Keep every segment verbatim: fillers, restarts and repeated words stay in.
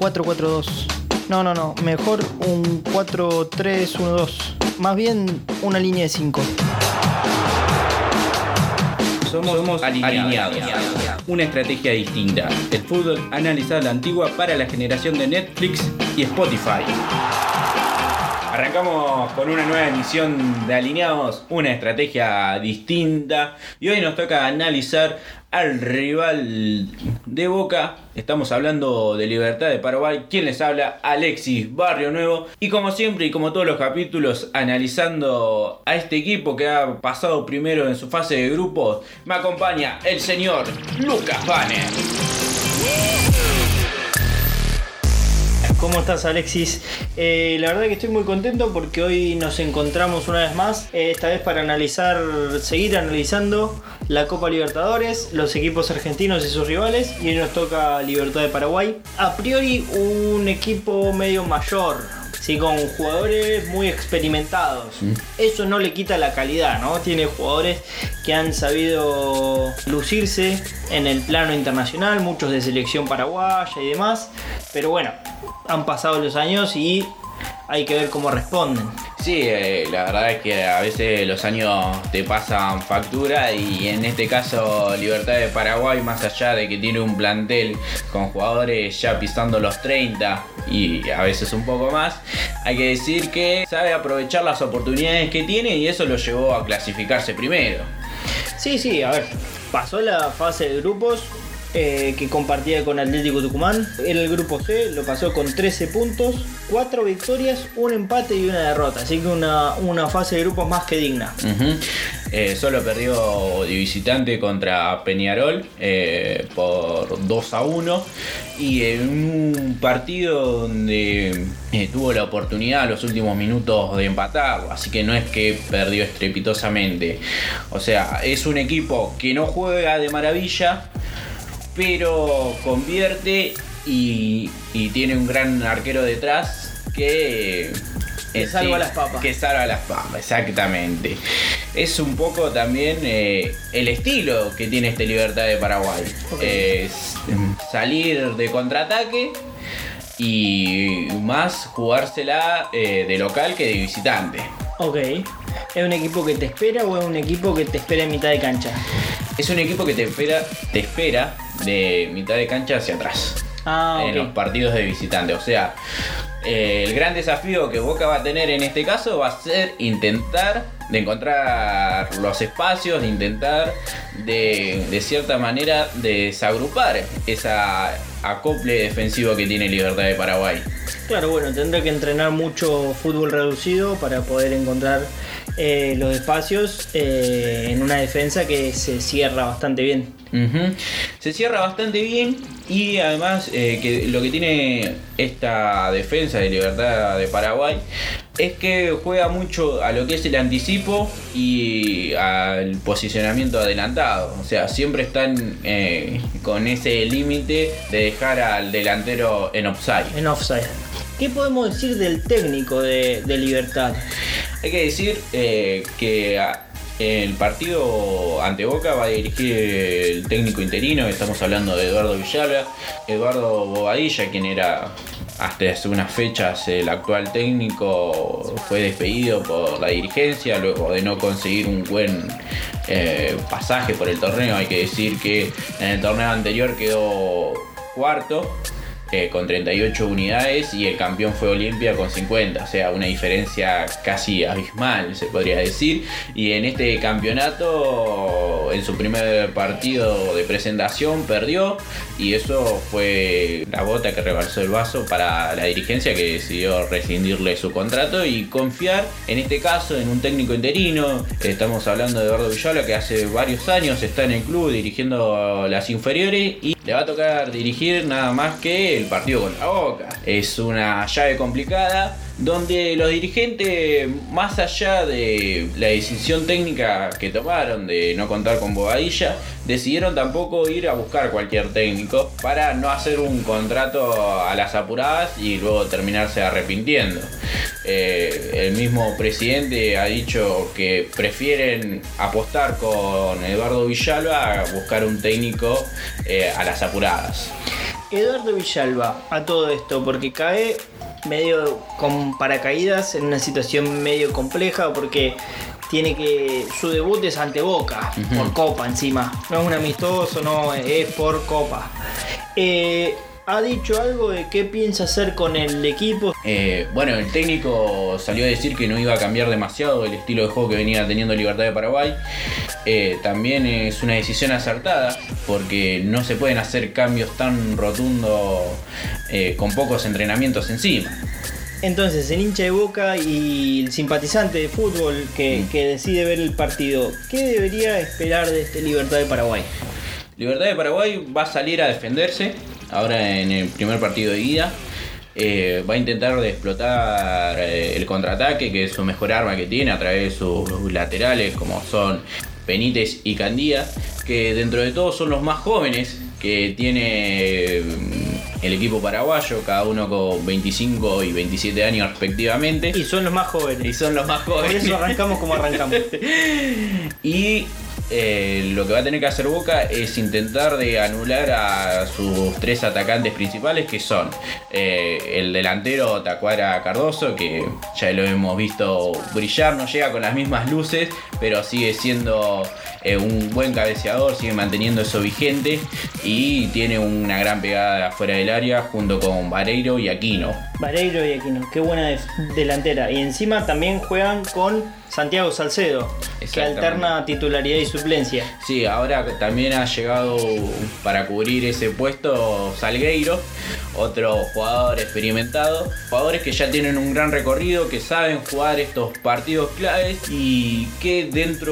cuatro cuatro dos. No, no, no. Mejor un cuatro tres uno dos. Más bien una línea de cinco. Somos, Somos alineados. alineados. Una estrategia distinta. El fútbol analizado a la antigua para la generación de Netflix y Spotify. Arrancamos con una nueva emisión de Alineados, una estrategia distinta. Y hoy nos toca analizar al rival de Boca. Estamos hablando de Libertad de Paraguay. ¿Quién les habla? Alexis Barrio Nuevo. Y como siempre y como todos los capítulos, analizando a este equipo que ha pasado primero en su fase de grupos, me acompaña el señor Lucas Banner. ¿Cómo estás, Alexis? Eh, la verdad que estoy muy contento porque hoy nos encontramos una vez más, eh, esta vez para analizar, seguir analizando la Copa Libertadores, los equipos argentinos y sus rivales, y hoy nos toca Libertad de Paraguay. A priori un equipo medio mayor, sí, con jugadores muy experimentados. Mm. Eso no le quita la calidad, ¿no? Tiene jugadores que han sabido lucirse en el plano internacional, muchos de selección paraguaya y demás, pero bueno, han pasado los años y hay que ver cómo responden. Sí, eh, la verdad es que a veces los años te pasan factura y en este caso Libertad de Paraguay, más allá de que tiene un plantel con jugadores ya pisando los treinta y a veces un poco más, hay que decir que sabe aprovechar las oportunidades que tiene y eso lo llevó a clasificarse primero. Sí, sí, a ver, pasó la fase de grupos. Eh, que compartía con Atlético Tucumán. Era el grupo C, lo pasó con trece puntos, cuatro victorias, un empate y una derrota. Así que una, una fase de grupos más que digna. Uh-huh. Eh, solo perdió de visitante contra Peñarol eh, por dos a uno. Y en un partido donde eh, tuvo la oportunidad a los últimos minutos de empatar. Así que no es que perdió estrepitosamente. O sea, es un equipo que no juega de maravilla, pero convierte y, y tiene un gran arquero detrás que, que salva sí, las papas. Que salva las papas, exactamente. Es un poco también eh, el estilo que tiene este Libertad de Paraguay. Okay. Es salir de contraataque y más jugársela eh, de local que de visitante. Ok. ¿Es un equipo que te espera o es un equipo que te espera en mitad de cancha? Es un equipo que te espera, te espera de mitad de cancha hacia atrás. Ah, en okay. los partidos de visitante. O sea, eh, el gran desafío que Boca va a tener en este caso va a ser intentar de encontrar los espacios, de intentar de, de cierta manera de desagrupar esa acople defensivo que tiene Libertad de Paraguay. Claro, bueno, tendrá que entrenar mucho fútbol reducido para poder encontrar eh, los espacios eh, en una defensa que se cierra bastante bien. Uh-huh. Se cierra bastante bien y además eh, que lo que tiene esta defensa de Libertad de Paraguay es que juega mucho a lo que es el anticipo y al posicionamiento adelantado. O sea, siempre están eh, con ese límite de dejar al delantero en offside. En offside. ¿Qué podemos decir del técnico de, de Libertad? Hay que decir eh, que a, el partido ante Boca va a dirigir el técnico interino. Estamos hablando de Eduardo Villalba, Eduardo Bobadilla, quien era hasta hace unas fechas el actual técnico, fue despedido por la dirigencia luego de no conseguir un buen eh, pasaje por el torneo. Hay que decir que en el torneo anterior quedó cuarto eh, con treinta y ocho unidades y el campeón fue Olimpia con cincuenta, o sea, una diferencia casi abismal, se podría decir. Y en este campeonato, en su primer partido de presentación, perdió, y eso fue la gota que rebalsó el vaso para la dirigencia, que decidió rescindirle su contrato y confiar, en este caso, en un técnico interino. Estamos hablando de Eduardo Villalba, que hace varios años está en el club dirigiendo las inferiores y le va a tocar dirigir nada más que el partido contra Boca. Es una llave complicada donde los dirigentes, más allá de la decisión técnica que tomaron de no contar con Bobadilla, decidieron tampoco ir a buscar cualquier técnico para no hacer un contrato a las apuradas y luego terminarse arrepintiendo. Eh, el mismo presidente ha dicho que prefieren apostar con Eduardo Villalba a buscar un técnico eh, a las apuradas. Eduardo Villalba, a todo esto, porque cae medio con paracaídas en una situación medio compleja, porque tiene que. Su debut es ante Boca, uh-huh. por Copa encima. No es un amistoso, no, es por Copa. Eh. ¿Ha dicho algo de qué piensa hacer con el equipo? Eh, bueno, el técnico salió a decir que no iba a cambiar demasiado el estilo de juego que venía teniendo Libertad de Paraguay. Eh, también es una decisión acertada porque no se pueden hacer cambios tan rotundos eh, con pocos entrenamientos encima. Entonces, el hincha de Boca y el simpatizante de fútbol que, mm. que decide ver el partido, ¿qué debería esperar de este Libertad de Paraguay? Libertad de Paraguay va a salir a defenderse. Ahora en el primer partido de ida eh, va a intentar de explotar eh, el contraataque, que es su mejor arma que tiene a través de sus laterales, como son Benítez y Candía, que dentro de todos son los más jóvenes que tiene el equipo paraguayo, cada uno con veinticinco y veintisiete años respectivamente. Y son los más jóvenes. Y son los más jóvenes. Por eso arrancamos como arrancamos. Y Eh, lo que va a tener que hacer Boca es intentar de anular a sus tres atacantes principales, que son eh, el delantero Tacuara Cardoso, que ya lo hemos visto brillar, no llega con las mismas luces, pero sigue siendo eh, un buen cabeceador, sigue manteniendo eso vigente y tiene una gran pegada afuera del área junto con Vareiro y Aquino. Vareiro y Aquino, qué buena de- delantera. Y encima también juegan con Santiago Salcedo, que alterna titularidad y suplencia. Sí, ahora también ha llegado para cubrir ese puesto Salgueiro, otro jugador experimentado, jugadores que ya tienen un gran recorrido, que saben jugar estos partidos claves y que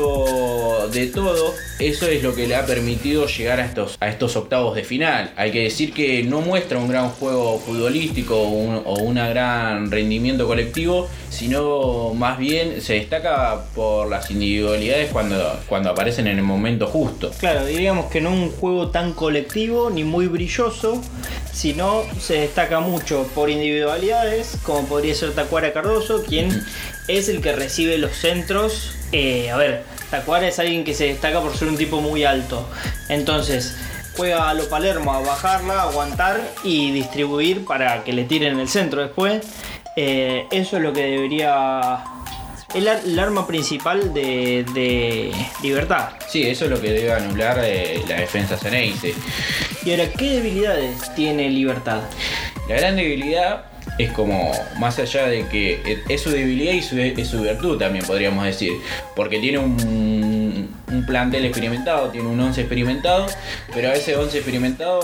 dentro de todo eso es lo que le ha permitido llegar a estos, a estos octavos de final. Hay que decir que no muestra un gran juego futbolístico o un, o un gran rendimiento colectivo, sino más bien se destaca por las individualidades cuando, cuando aparecen en el momento justo. Claro, diríamos que no un juego tan colectivo ni muy brilloso, sino se destaca mucho por individualidades, como podría ser Tacuara Cardoso, quien uh-huh. es el que recibe los centros. Eh, a ver, Tacuara es alguien que se destaca por ser un tipo muy alto, entonces juega a lo Palermo, a bajarla, aguantar y distribuir para que le tiren el centro después. Eh, eso es lo que debería... El, ar- el arma principal de, de Libertad. Sí, eso es lo que debe anular eh, la defensa Ceneice. Y ahora, ¿qué debilidades tiene Libertad? La gran debilidad es como, más allá de que es su debilidad y su, es su virtud también podríamos decir, porque tiene un, un plantel experimentado, tiene un once experimentado, pero a ese once experimentado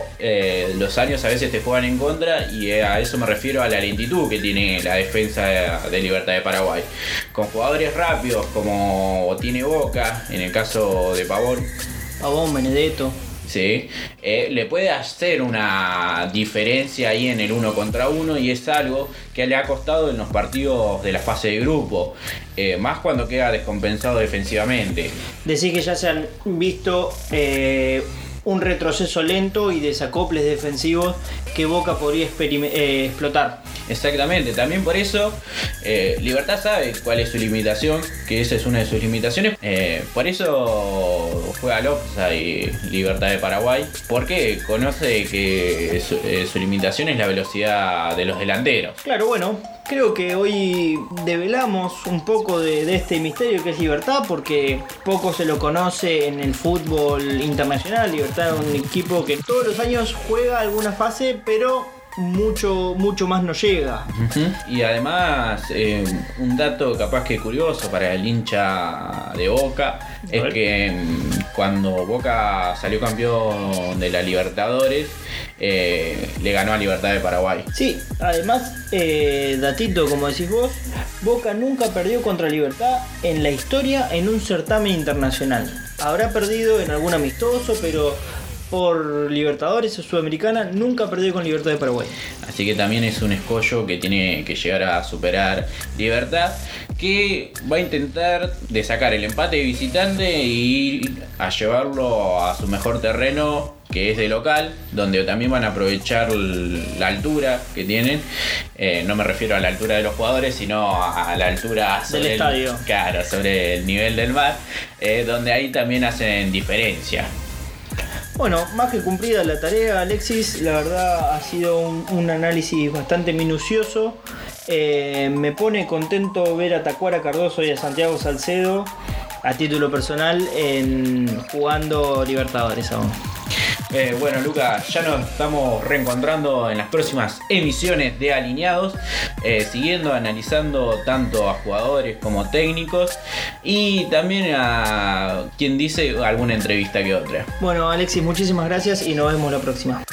eh, los años a veces te juegan en contra, y a eso me refiero a la lentitud que tiene la defensa de Libertad de Paraguay, con jugadores rápidos como tiene Boca, en el caso de Pavón, Pavón, Benedetto. Sí, eh, le puede hacer una diferencia ahí en el uno contra uno, y es algo que le ha costado en los partidos de la fase de grupo, eh, más cuando queda descompensado defensivamente. Decís que ya se han visto eh, un retroceso lento y desacoples defensivos que Boca podría experim- eh, explotar. Exactamente, también por eso eh, Libertad sabe cuál es su limitación, que esa es una de sus limitaciones, eh, por eso juega Lopsa y Libertad de Paraguay, porque conoce que su, eh, su limitación es la velocidad de los delanteros. Claro, bueno, creo que hoy develamos un poco de, de este misterio que es Libertad, porque poco se lo conoce en el fútbol internacional. Libertad es un equipo que todos los años juega alguna fase, pero mucho mucho más no llega. Uh-huh. Y además eh, un dato capaz que curioso para el hincha de Boca es que cuando Boca salió campeón de la Libertadores eh, le ganó a Libertad de Paraguay. Sí, además eh, datito como decís vos, Boca nunca perdió contra Libertad en la historia en un certamen internacional. Habrá perdido en algún amistoso, pero por Libertadores o Sudamericana nunca perdió con Libertad de Paraguay. Así que también es un escollo que tiene que llegar a superar Libertad, que va a intentar de sacar el empate de visitante y a llevarlo a su mejor terreno, que es de local, donde también van a aprovechar la altura que tienen. Eh, no me refiero a la altura de los jugadores, sino a la altura sobre del estadio. El, claro, sobre el nivel del mar, eh, donde ahí también hacen diferencia. Bueno, más que cumplida la tarea, Alexis, la verdad ha sido un, un análisis bastante minucioso. Eh, me pone contento ver a Tacuara Cardoso y a Santiago Salcedo a título personal en jugando Libertadores aún. Eh, bueno, Lucas, ya nos estamos reencontrando en las próximas emisiones de Alineados, eh, siguiendo analizando tanto a jugadores como técnicos y también a quien dice alguna entrevista que otra. Bueno, Alexis, muchísimas gracias y nos vemos la próxima.